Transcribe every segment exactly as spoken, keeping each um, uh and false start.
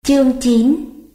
Chương chín.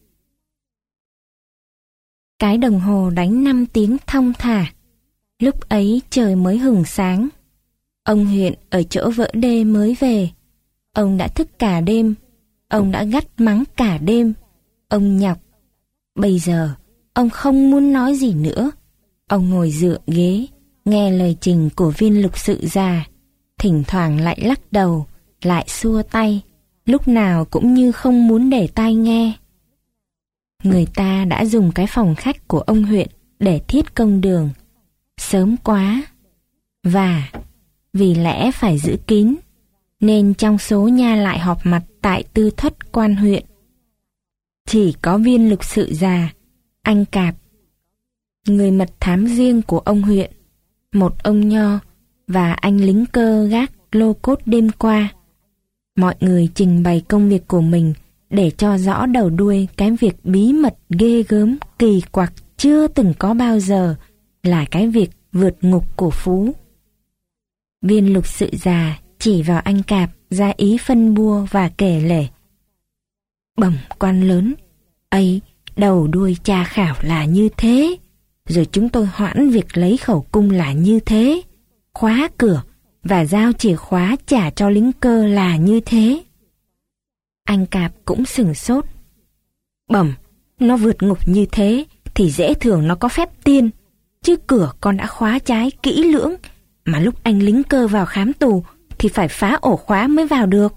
Cái đồng hồ đánh năm tiếng thong thả. Lúc ấy trời mới hửng sáng. Ông huyện ở chỗ vỡ đê mới về. Ông đã thức cả đêm. Ông đã gắt mắng cả đêm. Ông nhọc. Bây giờ, ông không muốn nói gì nữa. Ông ngồi dựa ghế, nghe lời trình của viên lục sự già. Thỉnh thoảng lại lắc đầu, lại xua tay. Lúc nào cũng như không muốn để tai nghe. Người ta đã dùng cái phòng khách của ông huyện để thiết công đường. Sớm quá. Và vì lẽ phải giữ kín, nên trong số nha lại họp mặt tại tư thất quan huyện. Chỉ có viên lục sự già, anh Cạp, người mật thám riêng của ông huyện, một ông nho và anh lính cơ gác lô cốt đêm qua. Mọi người trình bày công việc của mình để cho rõ đầu đuôi cái việc bí mật ghê gớm kỳ quặc chưa từng có bao giờ là cái việc vượt ngục của Phú. Viên lục sự già chỉ vào anh Cạp ra ý phân bua và kể lể. Bẩm quan lớn, ấy đầu đuôi tra khảo là như thế, rồi chúng tôi hoãn việc lấy khẩu cung là như thế, khóa cửa và giao chìa khóa trả cho lính cơ là như thế. Anh Cạp cũng sửng sốt. Bẩm, nó vượt ngục như thế thì dễ thường nó có phép tiên, chứ cửa con đã khóa trái kỹ lưỡng, mà lúc anh lính cơ vào khám tù thì phải phá ổ khóa mới vào được.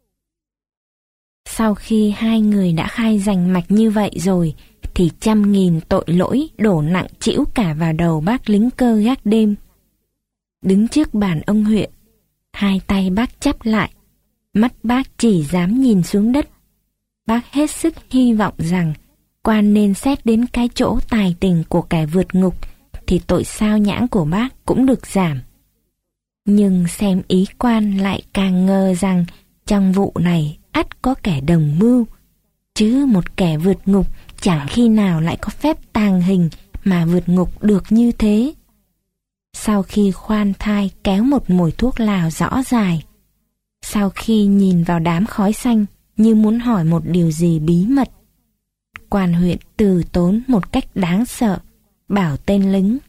Sau khi hai người đã khai rành mạch như vậy rồi, thì trăm nghìn tội lỗi đổ nặng trĩu cả vào đầu bác lính cơ gác đêm. Đứng trước bàn ông huyện, hai tay bác chắp lại, mắt bác chỉ dám nhìn xuống đất. Bác hết sức hy vọng rằng quan nên xét đến cái chỗ tài tình của kẻ vượt ngục thì tội sao nhãng của bác cũng được giảm. Nhưng xem ý quan lại càng ngờ rằng trong vụ này ắt có kẻ đồng mưu, chứ một kẻ vượt ngục chẳng khi nào lại có phép tàng hình mà vượt ngục được như thế. Sau khi khoan thai kéo một mồi thuốc lào rõ dài, sau khi nhìn vào đám khói xanh như muốn hỏi một điều gì bí mật, quan huyện từ tốn một cách đáng sợ, bảo tên lính.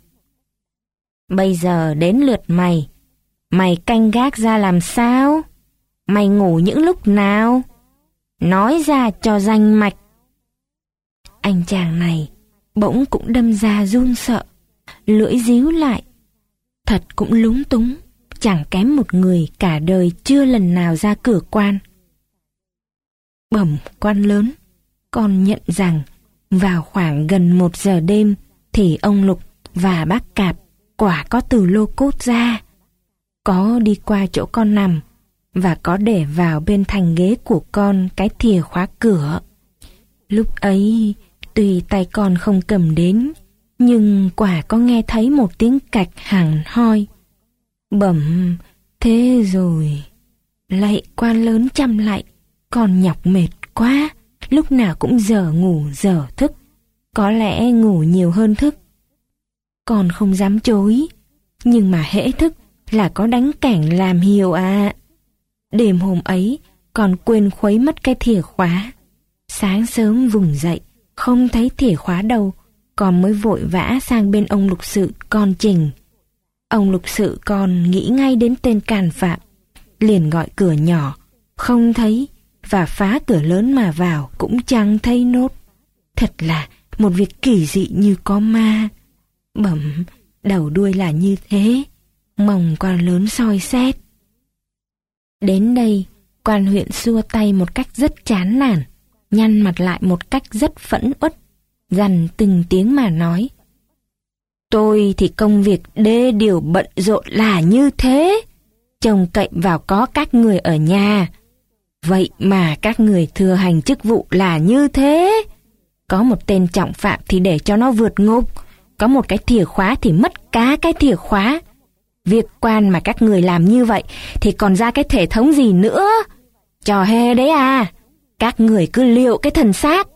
Bây giờ đến lượt mày, mày canh gác ra làm sao? Mày ngủ những lúc nào? Nói ra cho danh mạch. Anh chàng này bỗng cũng đâm ra run sợ, lưỡi díu lại. Thật cũng lúng túng, chẳng kém một người cả đời chưa lần nào ra cửa quan. Bẩm quan lớn, con nhận rằng vào khoảng gần một giờ đêm thì ông Lục và bác Cạp quả có từ lô cốt ra, có đi qua chỗ con nằm và có để vào bên thành ghế của con cái thìa khóa cửa. Lúc ấy tuy tay con không cầm đến, nhưng quả có nghe thấy một tiếng cạch hẳn hoi. Bẩm, thế rồi. Lạy quan lớn chăm lại, con nhọc mệt quá, lúc nào cũng giờ ngủ giờ thức, có lẽ ngủ nhiều hơn thức. Con không dám chối, nhưng mà hễ thức là có đánh cảnh làm hiều à. Đêm hôm ấy, con quên khuấy mất cái thìa khóa. Sáng sớm vùng dậy, không thấy thìa khóa đâu, con mới vội vã sang bên ông lục sự con trình. Ông lục sự con nghĩ ngay đến tên càn phạm, liền gọi cửa nhỏ, không thấy, và phá cửa lớn mà vào cũng chẳng thấy nốt. Thật là một việc kỳ dị như có ma. Bẩm, đầu đuôi là như thế, mong quan lớn soi xét. Đến đây, quan huyện xua tay một cách rất chán nản, nhăn mặt lại một cách rất phẫn uất, dằn từng tiếng mà nói. Tôi thì công việc đê điều bận rộn là như thế, trông cậy vào có các người ở nhà. Vậy mà các người thừa hành chức vụ là như thế. Có một tên trọng phạm thì để cho nó vượt ngục, có một cái thìa khóa thì mất cả cái thìa khóa. Việc quan mà các người làm như vậy thì còn ra cái thể thống gì nữa? Trò hề đấy à, các người cứ liệu cái thần xác.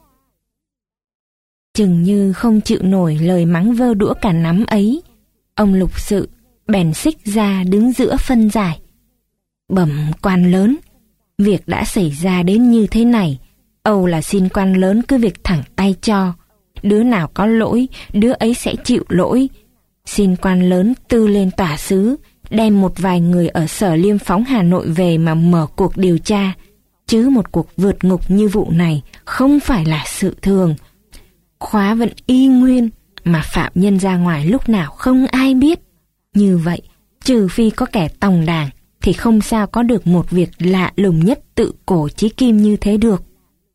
Chừng như không chịu nổi lời mắng vơ đũa cả nắm ấy, ông lục sự bèn xích ra đứng giữa phân giải. Bẩm quan lớn, việc đã xảy ra đến như thế này, Âu là xin quan lớn cứ việc thẳng tay cho. Đứa nào có lỗi, đứa ấy sẽ chịu lỗi. Xin quan lớn tư lên tòa xứ, đem một vài người ở Sở Liêm Phóng Hà Nội về mà mở cuộc điều tra. Chứ một cuộc vượt ngục như vụ này không phải là sự thường. Khóa vẫn y nguyên, mà phạm nhân ra ngoài lúc nào không ai biết. Như vậy, trừ phi có kẻ tòng đảng, thì không sao có được một việc lạ lùng nhất tự cổ chí kim như thế được.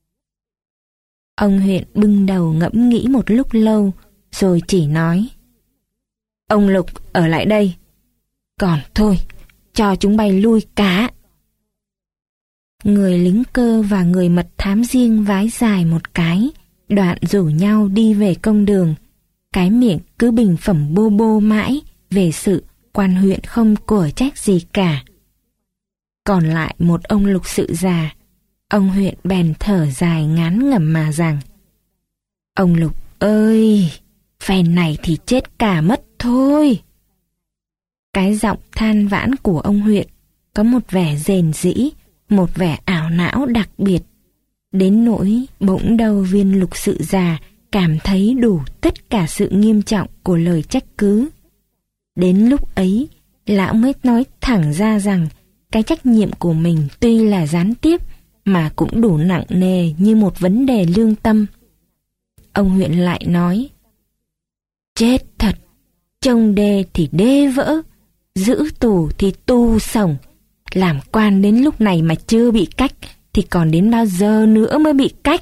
Ông huyện bưng đầu ngẫm nghĩ một lúc lâu, rồi chỉ nói: Ông Lục ở lại đây. Còn thôi, cho chúng bay lui cả. Người lính cơ và người mật thám riêng vái dài một cái, đoạn rủ nhau đi về công đường. Cái miệng cứ bình phẩm bô bô mãi về sự quan huyện không của trách gì cả. Còn lại một ông lục sự già, ông huyện bèn thở dài ngán ngẩm mà rằng: Ông Lục ơi, phen này thì chết cả mất thôi. Cái giọng than vãn của ông huyện có một vẻ rền rĩ, một vẻ ảo não đặc biệt, đến nỗi bỗng đầu viên lục sự già cảm thấy đủ tất cả sự nghiêm trọng của lời trách cứ. Đến lúc ấy, lão mới nói thẳng ra rằng cái trách nhiệm của mình tuy là gián tiếp mà cũng đủ nặng nề như một vấn đề lương tâm. Ông huyện lại nói: Chết thật, trông đê thì đê vỡ, giữ tù thì tu sổng. Làm quan đến lúc này mà chưa bị cách thì còn đến bao giờ nữa mới bị cách.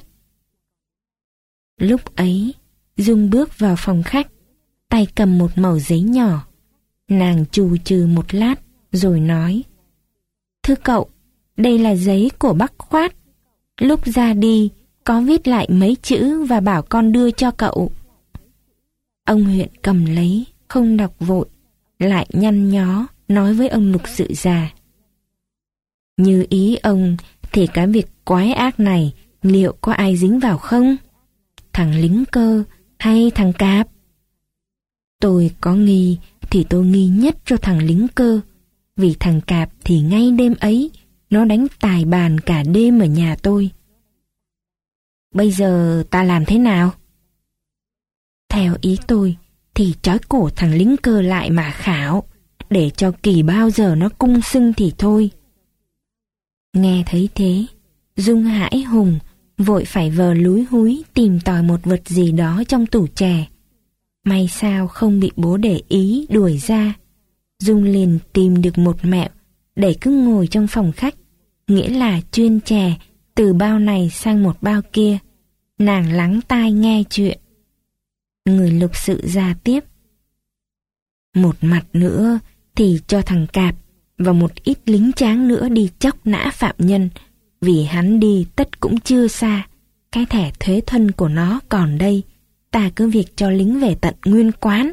Lúc ấy, Dung bước vào phòng khách, tay cầm một mẩu giấy nhỏ. Nàng chù chừ một lát rồi nói: Thưa cậu, đây là giấy của bác Khoát. Lúc ra đi, có viết lại mấy chữ và bảo con đưa cho cậu. Ông huyện cầm lấy, không đọc vội, lại nhăn nhó nói với ông lục sự già: Như ý ông thì cái việc quái ác này liệu có ai dính vào không? Thằng lính cơ hay thằng cạp? Tôi có nghi thì tôi nghi nhất cho thằng lính cơ, vì thằng cạp thì ngay đêm ấy nó đánh tài bàn cả đêm ở nhà tôi. Bây giờ ta làm thế nào? Theo ý tôi thì trói cổ thằng lính cơ lại mà khảo, để cho kỳ bao giờ nó cung xưng thì thôi. Nghe thấy thế, Dung hãi hùng, vội phải vờ lúi húi tìm tòi một vật gì đó trong tủ chè. May sao không bị bố để ý đuổi ra. Dung liền tìm được một mẹo để cứ ngồi trong phòng khách, nghĩa là chuyên chè từ bao này sang một bao kia. Nàng lắng tai nghe chuyện. Người lục sự ra tiếp: Một mặt nữa thì cho thằng cạp và một ít lính tráng nữa đi chóc nã phạm nhân, vì hắn đi tất cũng chưa xa. Cái thẻ thuế thân của nó còn đây, ta cứ việc cho lính về tận nguyên quán.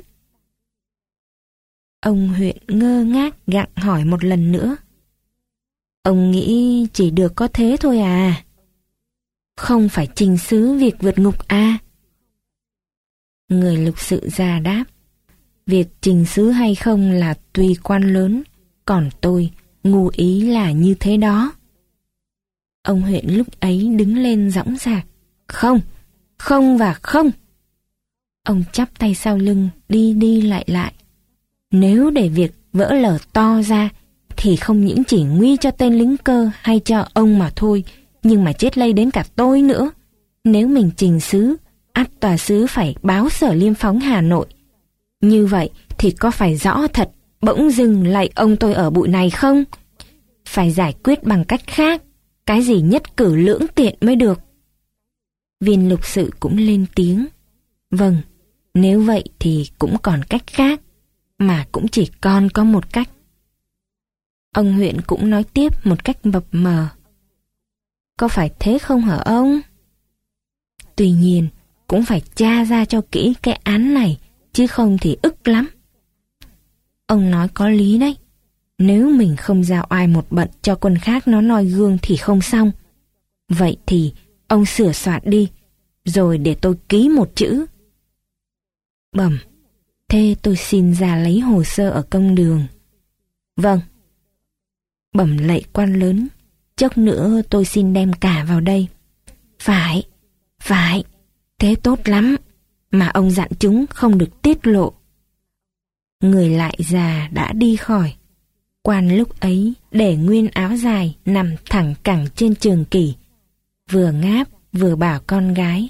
Ông huyện ngơ ngác gặng hỏi một lần nữa: Ông nghĩ chỉ được có thế thôi à? Không phải trình xứ việc vượt ngục à? Người lục sự già đáp: Việc trình xứ hay không là tùy quan lớn, còn tôi ngu ý là như thế đó. Ông huyện lúc ấy đứng lên dõng dạc: Không, không và không. Ông chắp tay sau lưng đi đi lại lại. Nếu để việc vỡ lở to ra thì không những chỉ nguy cho tên lính cơ hay cho ông mà thôi, nhưng mà chết lây đến cả tôi nữa. Nếu mình trình xứ, ắt tòa xứ phải báo Sở Liêm Phóng Hà Nội. Như vậy thì có phải rõ thật bỗng dưng lại ông tôi ở bụi này không? Phải giải quyết bằng cách khác, cái gì nhất cử lưỡng tiện mới được. Viên lục sự cũng lên tiếng: Vâng, nếu vậy thì cũng còn cách khác, mà cũng chỉ còn có một cách. Ông huyện cũng nói tiếp một cách mập mờ: Có phải thế không hả ông? Tuy nhiên cũng phải tra ra cho kỹ cái án này, chứ không thì ức lắm. Ông nói có lý đấy. Nếu mình không giao ai một bận cho quân khác nó noi gương thì không xong. Vậy thì ông sửa soạn đi, rồi để tôi ký một chữ. Bẩm, thế tôi xin ra lấy hồ sơ ở công đường. Vâng. Bẩm lạy quan lớn, chốc nữa tôi xin đem cả vào đây. Phải, phải, thế tốt lắm, mà ông dặn chúng không được tiết lộ. Người lại già đã đi khỏi. Quan lúc ấy để nguyên áo dài nằm thẳng cẳng trên trường kỷ, vừa ngáp vừa bảo con gái: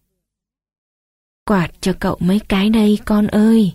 "Quạt cho cậu mấy cái đây con ơi."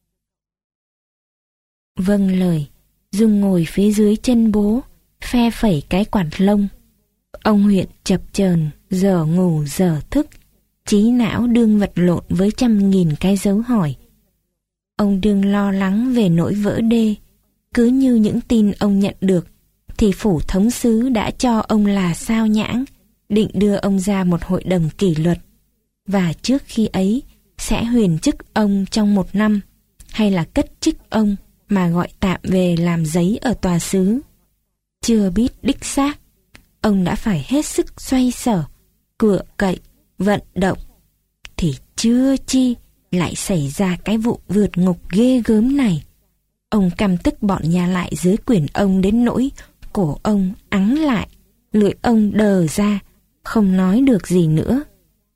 Vâng lời, Dung ngồi phía dưới chân bố, phe phẩy cái quạt lông. Ông huyện chập chờn, giờ ngủ giờ thức, trí não đương vật lộn với trăm nghìn cái dấu hỏi. Ông đương lo lắng về nỗi vỡ đê. Cứ như những tin ông nhận được, thì phủ thống sứ đã cho ông là sao nhãng, định đưa ông ra một hội đồng kỷ luật, và trước khi ấy sẽ huyền chức ông trong một năm, hay là cất chức ông mà gọi tạm về làm giấy ở tòa xứ. Chưa biết đích xác, ông đã phải hết sức xoay sở, cựa cậy, vận động, thì chưa chi lại xảy ra cái vụ vượt ngục ghê gớm này. Ông căm tức bọn nhà lại dưới quyền ông đến nỗi cổ ông ắng lại, lưỡi ông đờ ra, không nói được gì nữa.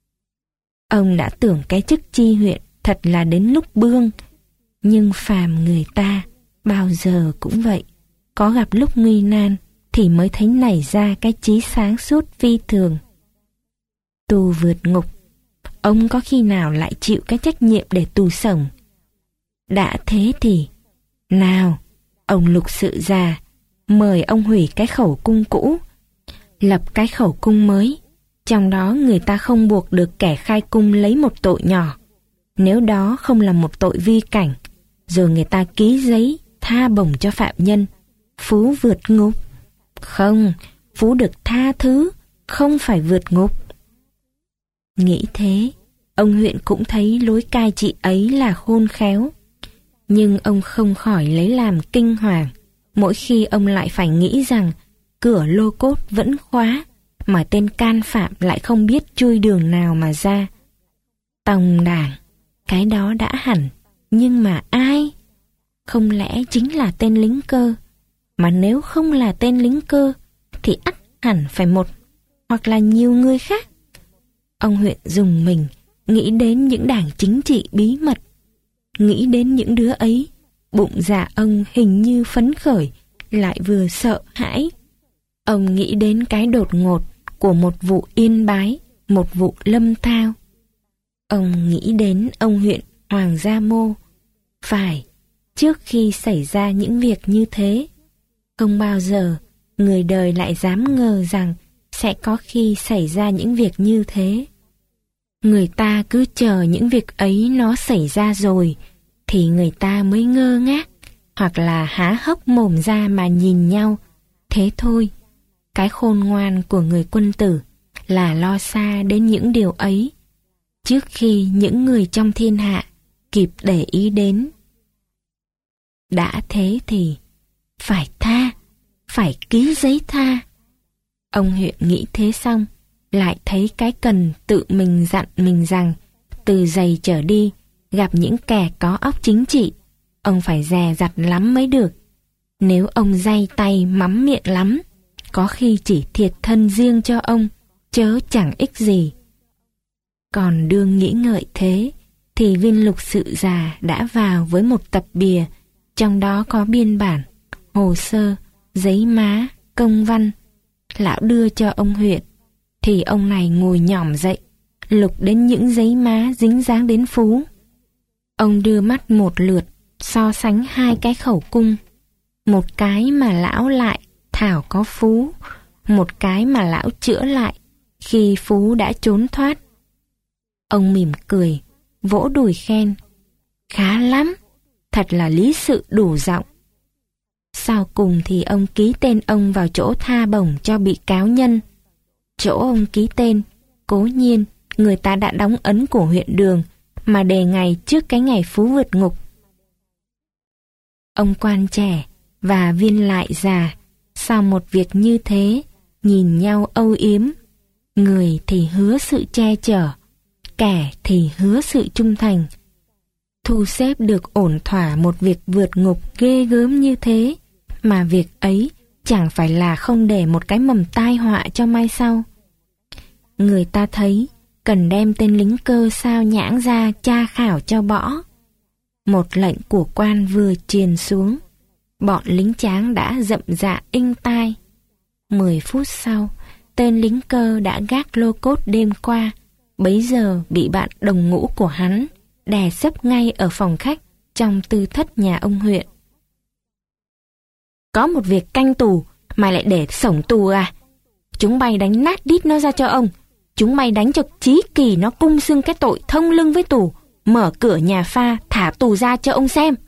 Ông đã tưởng cái chức chi huyện thật là đến lúc bương, nhưng phàm người ta bao giờ cũng vậy, có gặp lúc nguy nan thì mới thấy nảy ra cái trí sáng suốt phi thường. Tù vượt ngục, ông có khi nào lại chịu cái trách nhiệm để tù sống? Đã thế thì, nào, ông lục sự già, mời ông hủy cái khẩu cung cũ, lập cái khẩu cung mới, trong đó người ta không buộc được kẻ khai cung lấy một tội nhỏ, nếu đó không là một tội vi cảnh, rồi người ta ký giấy tha bổng cho phạm nhân. Phú vượt ngục? Không, Phú được tha thứ, không phải vượt ngục. Nghĩ thế, ông huyện cũng thấy lối cai trị ấy là khôn khéo. Nhưng ông không khỏi lấy làm kinh hoàng, mỗi khi ông lại phải nghĩ rằng cửa lô cốt vẫn khóa, mà tên can phạm lại không biết chui đường nào mà ra. Tòng đảng, cái đó đã hẳn, nhưng mà ai? Không lẽ chính là tên lính cơ? Mà nếu không là tên lính cơ, thì ắt hẳn phải một hoặc là nhiều người khác. Ông huyện dùng mình, nghĩ đến những đảng chính trị bí mật. Nghĩ đến những đứa ấy, bụng dạ ông hình như phấn khởi, lại vừa sợ hãi. Ông nghĩ đến cái đột ngột của một vụ Yên Bái, một vụ Lâm Thao. Ông nghĩ đến ông huyện Hoàng Gia Mô. Phải, trước khi xảy ra những việc như thế, không bao giờ người đời lại dám ngờ rằng sẽ có khi xảy ra những việc như thế. Người ta cứ chờ những việc ấy nó xảy ra rồi, thì người ta mới ngơ ngác, hoặc là há hốc mồm ra mà nhìn nhau. Thế thôi, cái khôn ngoan của người quân tử là lo xa đến những điều ấy, trước khi những người trong thiên hạ kịp để ý đến. Đã thế thì phải tha, phải ký giấy tha. Ông huyện nghĩ thế xong, lại thấy cái cần tự mình dặn mình rằng từ giày trở đi, gặp những kẻ có óc chính trị, ông phải dè dặt lắm mới được. Nếu ông day tay mắm miệng lắm, có khi chỉ thiệt thân riêng cho ông, chớ chẳng ích gì. Còn đương nghĩ ngợi thế, thì viên lục sự già đã vào với một tập bìa, trong đó có biên bản, hồ sơ, giấy má, công văn. Lão đưa cho ông huyện, thì ông này ngồi nhỏm dậy, lục đến những giấy má dính dáng đến Phú. Ông đưa mắt một lượt, so sánh hai cái khẩu cung. Một cái mà lão lại thảo có Phú, một cái mà lão chữa lại khi Phú đã trốn thoát. Ông mỉm cười, vỗ đùi khen: khá lắm, thật là lý sự đủ giọng. Sau cùng thì ông ký tên ông vào chỗ tha bổng cho bị cáo nhân. Chỗ ông ký tên, cố nhiên người ta đã đóng ấn của huyện Đường, mà đề ngày trước cái ngày Phú vượt ngục. Ông quan trẻ và viên lại già, sau một việc như thế, nhìn nhau âu yếm. Người thì hứa sự che chở, kẻ thì hứa sự trung thành. Thu xếp được ổn thỏa một việc vượt ngục ghê gớm như thế, mà việc ấy chẳng phải là không để một cái mầm tai họa cho mai sau. Người ta thấy cần đem tên lính Cơ sao nhãng ra tra khảo cho bỏ. Một lệnh của quan vừa truyền xuống, bọn lính Tráng đã rậm dạ inh tai. Mười phút sau, tên lính Cơ đã gác lô cốt đêm qua, bấy giờ bị bạn đồng ngũ của hắn đè xấp ngay ở phòng khách trong tư thất nhà ông huyện. Có một việc canh tù, mày lại để sổng tù à? Chúng mày đánh nát đít nó ra cho ông. Chúng mày đánh cho Chí Kỳ nó cung xưng cái tội thông lưng với tù, mở cửa nhà pha thả tù ra cho ông xem.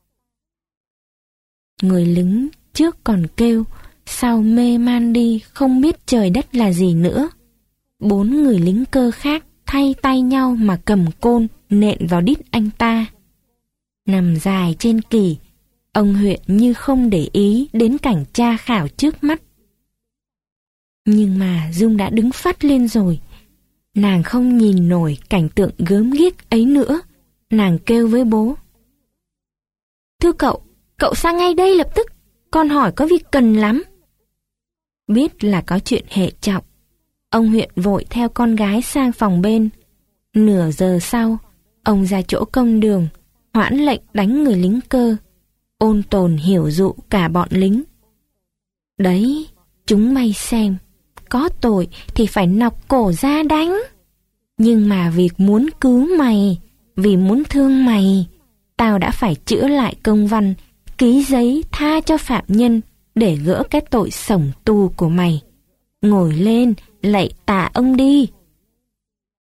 Người lính trước còn kêu, sau mê man đi không biết trời đất là gì nữa. Bốn người lính Cơ khác thay tay nhau mà cầm côn nện vào đít anh ta. Nằm dài trên Kỳ, ông huyện như không để ý đến cảnh tra khảo trước mắt. Nhưng mà Dung đã đứng phắt lên rồi. Nàng không nhìn nổi cảnh tượng gớm ghiếc ấy nữa. Nàng kêu với bố: Thưa cậu, cậu sang ngay đây lập tức, con hỏi có việc cần lắm. Biết là có chuyện hệ trọng, ông huyện vội theo con gái sang phòng bên. Nửa giờ sau, ông ra chỗ công đường, hoãn lệnh đánh người lính Cơ. Ôn Tồn hiểu dụ cả bọn lính. Đấy, chúng mày xem, có tội thì phải nọc cổ ra đánh. Nhưng mà việc muốn cứu mày, vì muốn thương mày, tao đã phải chữa lại công văn, ký giấy tha cho phạm nhân để gỡ cái tội sổng tù của mày. Ngồi lên, lạy tạ ông đi.